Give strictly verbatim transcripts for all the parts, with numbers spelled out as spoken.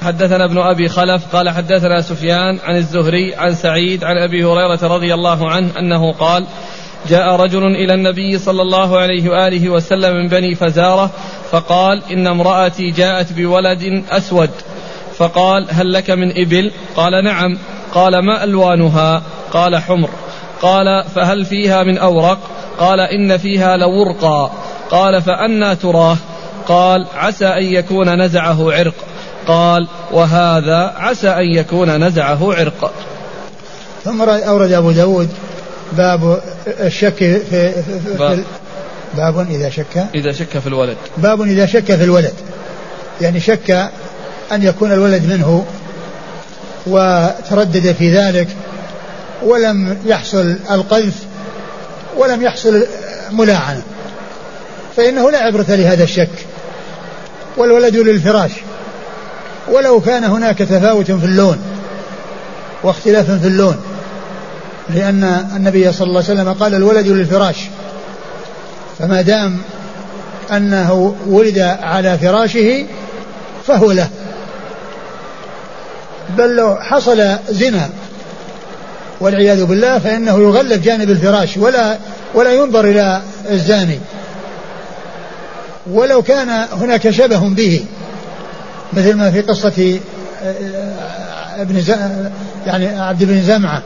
حدثنا ابن أبي خلف قال حدثنا سفيان عن الزهري عن سعيد عن أبي هريرة رضي الله عنه أنه قال جاء رجل إلى النبي صلى الله عليه وآله وسلم من بني فزارة فقال إن امرأتي جاءت بولد أسود، فقال هل لك من إبل؟ قال نعم. قال ما ألوانها؟ قال حمر. قال فهل فيها من أورق؟ قال إن فيها لورقا. قال فأنى تراه؟ قال عسى أن يكون نزعه عرق. قال وهذا عسى أن يكون نزعه عرق. ثم أورد أبو داود باب الشك في, في, في, في باب إذا شك إذا شك في الولد باب إذا شك في الولد، يعني شك أن يكون الولد منه وتردد في ذلك ولم يحصل القذف ولم يحصل ملاعنة، فإنه لا عبرة لهذا الشك، والولد للفراش، ولو كان هناك تفاوت في اللون واختلاف في اللون، لأن النبي صلى الله عليه وسلم قال الولد للفراش، فما دام أنه ولد على فراشه فهو له. بل لو حصل زنا والعياذ بالله فإنه يغلب جانب الفراش ولا ولا ينظر إلى الزاني، ولو كان هناك شبه به مثل ما في قصة ابن ز... يعني عبد بن زمعة،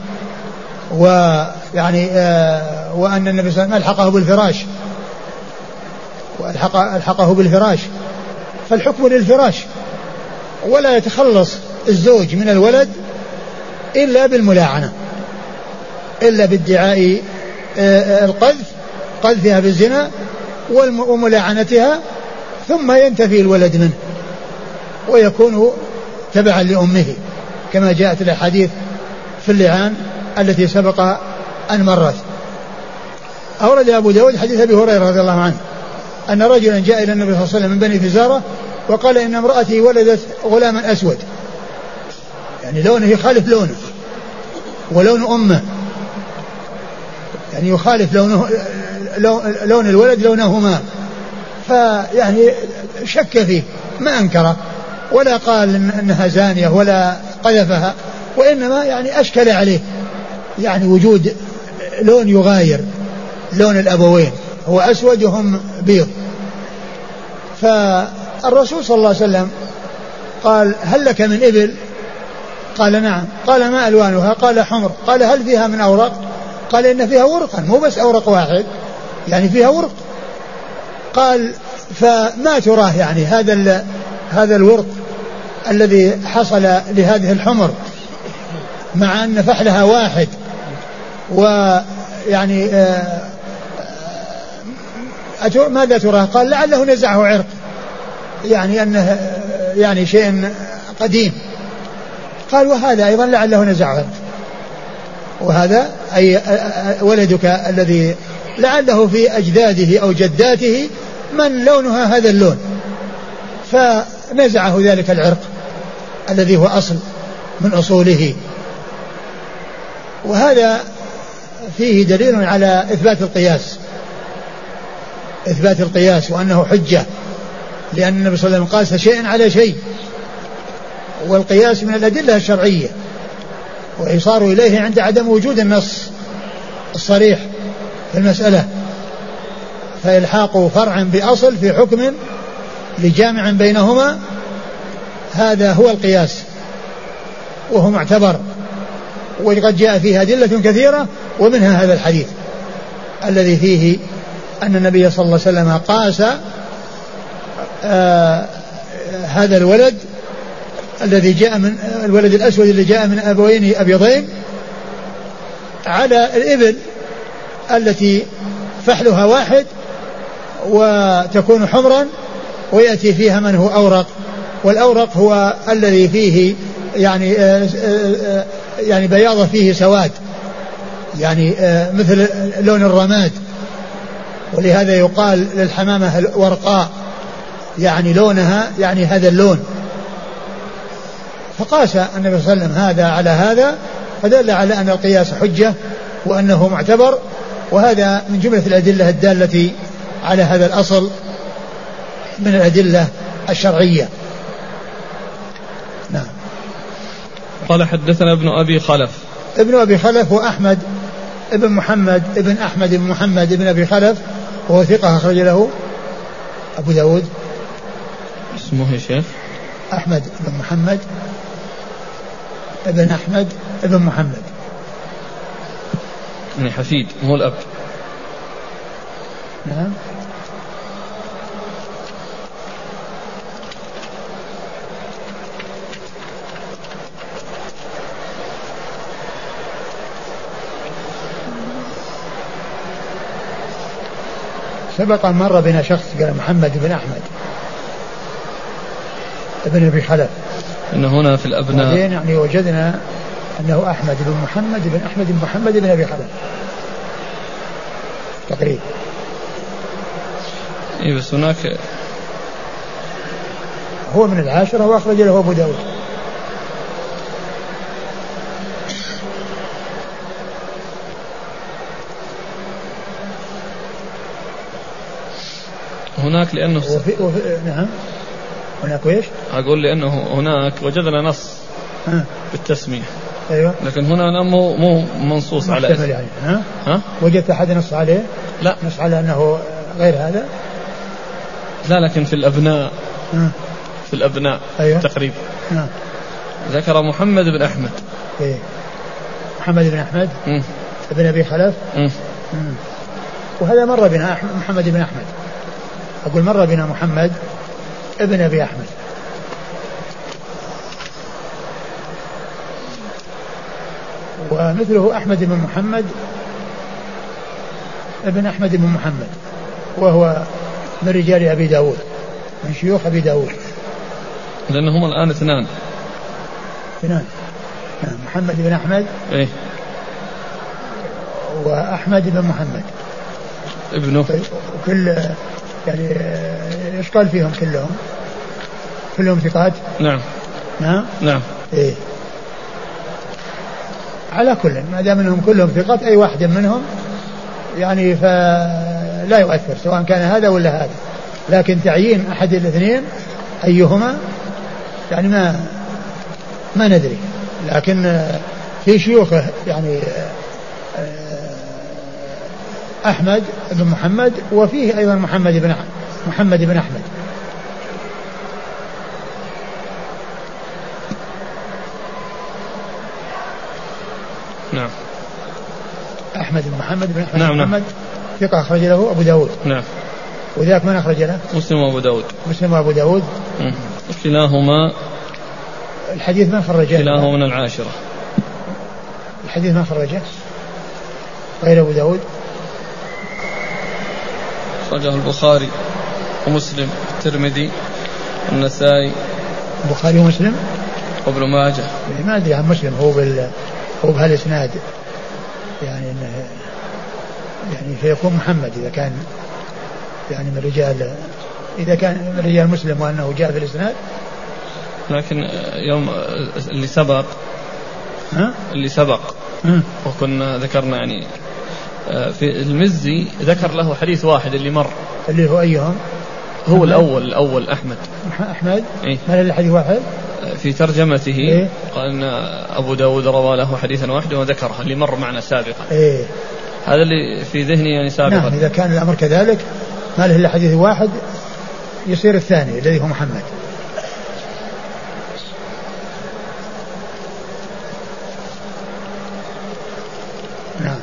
ويعني وأن النبي صلى الله عليه وسلم ألحقه بالفراش وألحق ألحقه بالفراش، فالحكم للفراش، ولا يتخلص الزوج من الولد إلا بالملاعنة، إلا بادعاء القذف قذفها بالزنا وملاعنتها، ثم ينتفي الولد منه ويكون تبعا لأمه كما جاءت الأحاديث في اللعان التي سبق أن مرت. أورد أبو داود حديث أبي هريرة رضي الله عنه أن رجلا جاء إلى النبي صلى الله عليه وسلم من بني فزارة وقال إن امرأتي ولدت غلاما أسود، يعني لونه يخالف لونه ولون أمه، يعني يخالف لونه لون الولد لونهما، فيعني شك فيه ما أنكره ولا قال إنها زانية ولا قذفها، وإنما يعني أشكل عليه يعني وجود لون يغاير لون الأبوين، هو أسود وهم بيض. فالرسول صلى الله عليه وسلم قال هل لك من إبل؟ قال نعم. قال ما ألوانها؟ قال حمر. قال هل فيها من أورق؟ قال إن فيها ورقا، مو بس أورق واحد، يعني فيها ورق. قال فما تراه يعني هذا هذا الورق الذي حصل لهذه الحمر مع أن فحلها واحد، ويعني ماذا تراه؟ قال لعله نزعه عرق، يعني أنه يعني شيء قديم. قال وهذا أيضا لعله نزعه عرق، وهذا أي ولدك الذي لعله في أجداده أو جداته من لونها هذا اللون، فنزعه ذلك العرق الذي هو أصل من أصوله. وهذا فيه دليل على إثبات القياس، إثبات القياس وأنه حجة، لأن النبي صلى الله عليه وسلم قاس شيئا على شيء، والقياس من الأدلة الشرعية ويصار إليه عند عدم وجود النص الصريح في المسألة، فإلحاق فرع بأصل في حكم لجامع بينهما هذا هو القياس وهو معتبر، وقد جاء فيه أدلة كثيرة ومنها هذا الحديث الذي فيه أن النبي صلى الله عليه وسلم قاس آه هذا الولد الذي جاء من الولد الأسود اللي جاء من أبوين أبيضين على الإبل التي فحلها واحد وتكون حمرا ويأتي فيها من هو أورق، والأورق هو الذي فيه يعني آآ آآ يعني بياض فيه سواد، يعني مثل لون الرماد، ولهذا يقال للحمامة الورقاء، يعني لونها يعني هذا اللون. فقاس النبي صلى الله عليه وسلم هذا على هذا، فدل على أن القياس حجة وأنه معتبر، وهذا من جملة الأدلة الدالة على هذا الأصل من الأدلة الشرعية. قال حدثنا ابن أبي خلف. ابن أبي خلف وأحمد ابن محمد ابن أحمد بن محمد ابن أبي خلف وهو ثقة أخرج له أبو داود. اسمه يا شيخ أحمد بن محمد ابن أحمد ابن محمد يعني حفيد مو الأب. نعم. سبق مر بنا شخص قال محمد بن أحمد ابن أبي خلف. إن هنا في الأبناء بعدين يعني وجدنا أنه أحمد بن محمد بن أحمد بن محمد بن أبي خلف تقريبا. إيه بس هناك هو من العاشرة وأخرج له أبو داود. هناك لأنه وفي وفي نعم هناك ويش؟ أقول لأنه هناك وجدنا نص ها. بالتسمية. أيوة. لكن هنا مو مو منصوص على اسم. يعني. ها؟ ها؟ وجدت أحد نص عليه؟ لا. نص على أنه غير هذا؟ لا لكن في الأبناء. ها. في الأبناء. أيوة. تقريبا. ها. ذكر محمد بن أحمد. إيه. محمد بن أحمد. م. ابن أبي خلف. م. م. وهذا مر بنا محمد بن أحمد. أقول مر بنا محمد ابن أبي أحمد. ومثله أحمد بن محمد ابن أحمد بن محمد وهو من رجال أبي داود من شيوخ أبي داود. لأنهم الآن اثنان. اثنان. محمد بن أحمد. إيه. وأحمد بن محمد. ابنه. وكل يعني ايش قال فيهم كلهم؟ كلهم ثقات؟ نعم. نعم. نعم. إيه. على كل ما دام انهم كلهم ثقات اي واحد منهم يعني فلا يؤثر سواء كان هذا ولا هذا، لكن تعيين احد الاثنين ايهما يعني ما ما ندري، لكن في شيوخه يعني أحمد بن محمد وفيه أيضا محمد بن محمد بن أحمد. نعم. أحمد بن محمد بن أحمد. نعم. محمد ثقة أخرج له أبو داود. نعم. وذاك من أخرج له؟ مسلم وأبو داود. مسلم وأبو داود. كلاهما الحديث من خرجه؟ كلاهما من العاشرة. الحديث من خرجه غير أبو داود؟ خرجه البخاري ومسلم الترمذي النسائي. البخاري ومسلم وابن ماجه. ما أدري عن مسلم هو بال هو بهالإسناد يعني إنه يعني فيكون محمد إذا كان يعني من رجال إذا كان من رجال مسلم وأنه جاء في الإسناد. لكن يوم اللي سبق ها؟ اللي سبق ها؟ وكنا ذكرنا يعني في المزي ذكر له حديث واحد اللي مر اللي هو أيهم هو أحمد. الأول الأول أحمد أحمد إيه؟ ما له حديث واحد في ترجمته. إيه؟ قال أن أبو داود روى له حديثا واحدا وذكره اللي مر معنا سابقا. إيه؟ هذا اللي في ذهني يعني سابقا. نعم إذا كان الأمر كذلك ما له إلا حديث واحد يصير الثاني الذي هو محمد. نعم.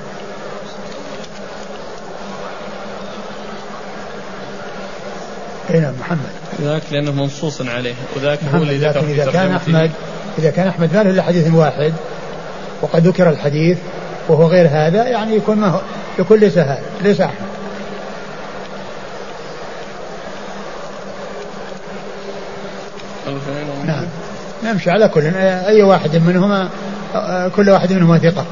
اي نعم محمد ذاك لأنه منصوص عليه وذاك هو اللي ذكر في إذا كان ترجمته. أحمد إذا كان أحمد ما له إلا حديث واحد وقد ذكر الحديث وهو غير هذا يعني يكون ما هو يكون ليس هذا ليس أحمد. نعم نمشي على كل أي واحد منهما كل واحد منهما ثقة.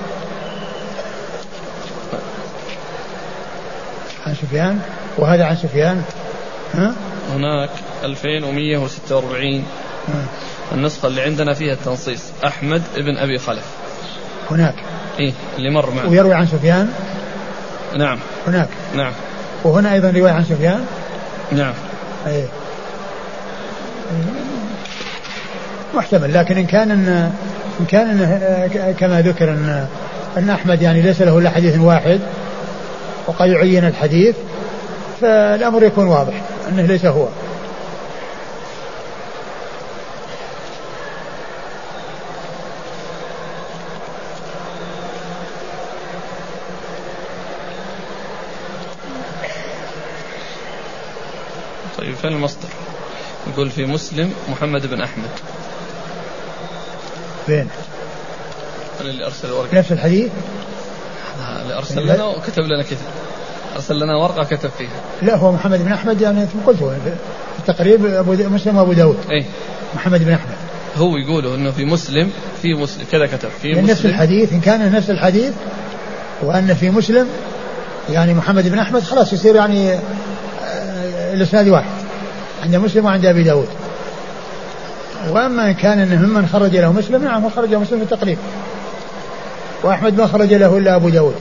عن سفيان وهذا عن سفيان. ها؟ هناك ألفين ومئة وستة وأربعين. ها؟ النسخة اللي عندنا فيها التنصيص أحمد ابن أبي خلف هناك إيه اللي مر معنا. ويروي عن سفيان. نعم هناك. نعم. وهنا أيضا رواية عن سفيان. نعم. أيه. محتمل، لكن إن كان إن إن كان إنه كما ذكر أن, أن أحمد يعني ليس له إلا حديث واحد وقد يعين الحديث فالأمر يكون واضح أنه ليس هو. طيب فين المصدر؟ يقول في مسلم محمد بن أحمد. فين؟ اللي أرسل ورقة نفس الحديث؟ اللي أرسل لنا وكتب لنا كتاب، أرسل لنا ورقة كتب فيها. لا هو محمد بن أحمد يعني قلته في التقريب أبو مسلم وأبو داود. إيه؟ محمد بن أحمد. هو يقوله إنه في مسلم في مسلم كذا كتب في مسلم نفس الحديث. إن كان نفس الحديث وأن في مسلم يعني محمد بن أحمد خلاص يصير يعني الإسناد واحد عند مسلم وعند أبي داود. وأما إن كان إنه ممن خرج له مسلم نعم خرج له مسلم في التقريب وأحمد ما خرج له إلا أبو داود.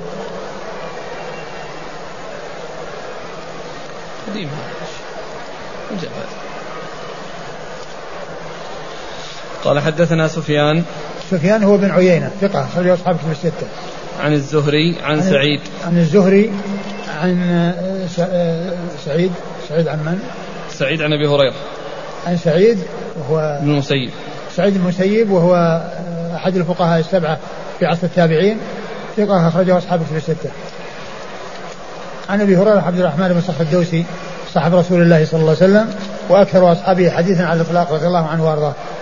قال حدثنا سفيان. سفيان هو بن عيينة ثقة خرج أصحاب كتب الستة. عن الزهري عن, عن سعيد عن الزهري عن سعيد سعيد عن من؟ سعيد عن أبي هريرة. عن سعيد وهو بن المسيب. سعيد المسيب وهو أحد الفقهاء السبعة في عصر التابعين ثقة أخرجه أصحاب كتب الستة. عن أبي هريرة عبد الرحمن بن صخر الدوسي صاحب رسول الله صلى الله عليه وسلم وأكثر أصحابه حديثا على الإطلاق رضي الله عنه وأرضاه.